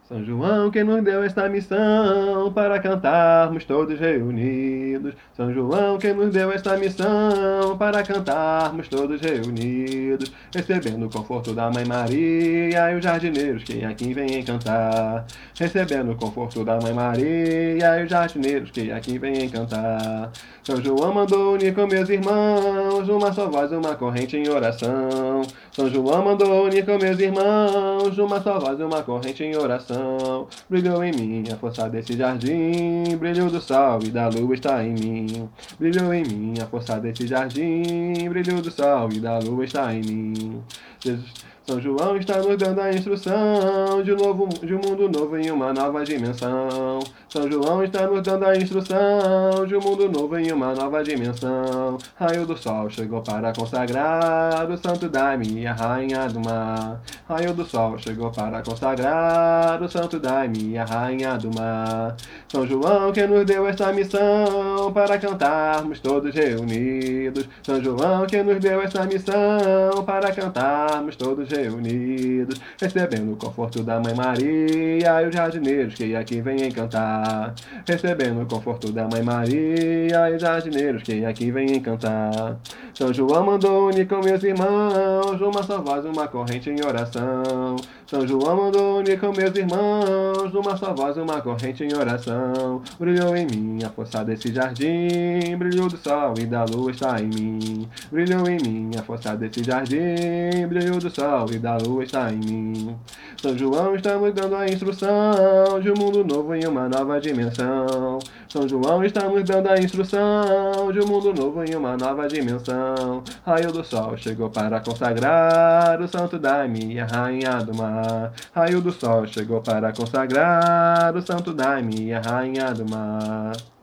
São João que nos deu esta missão para cantarmos todos reunidos. São João que nos deu esta missão para cantarmos todos reunidos, recebendo o conforto da Mãe Maria e os jardineiros que aqui vêm cantar. Recebendo o conforto da Mãe Maria e os jardineiros que aqui vêm cantar. São João mandou unir com meus irmãos uma só voz, uma corrente em oração. São João mandou unir com meus irmãos uma só voz, uma corrente em oração. Brilhou em mim a força desse jardim, brilho do sol e da lua está em mim. Brilhou em mim a força desse jardim, brilho do sol e da lua está em mim. São João está nos dando a instrução de um mundo novo em uma nova dimensão. São João está nos dando a instrução de um mundo novo em uma nova dimensão. Raio do sol chegou para consagrar o santo daime, a rainha do mar. Raio do sol chegou para consagrar o santo daime, a rainha do mar. São João que nos deu esta missão para cantarmos todos reunidos. São João que nos deu esta missão para cantarmos todos reunidos, recebendo o conforto da Mãe Maria e os jardineiros que aqui vêm cantar. Recebendo o conforto da Mãe Maria e os jardineiros que aqui vêm cantar. São João mandou unir com meus irmãos uma só voz, uma corrente em oração. São João mandou unir com meus irmãos uma só voz, uma corrente em oração. Brilhou em mim a força desse jardim, brilho do sol e da lua está em mim. Brilhou em mim a força desse jardim, brilho do sol e da lua está em mim. São João está nos dando a instrução de um mundo novo em uma nova dimensão. São João está nos dando a instrução de um mundo novo em uma nova dimensão. Raio do sol chegou para consagrar o santo daime, a rainha do mar. Raio do sol chegou para consagrar o santo daime, a rainha do mar.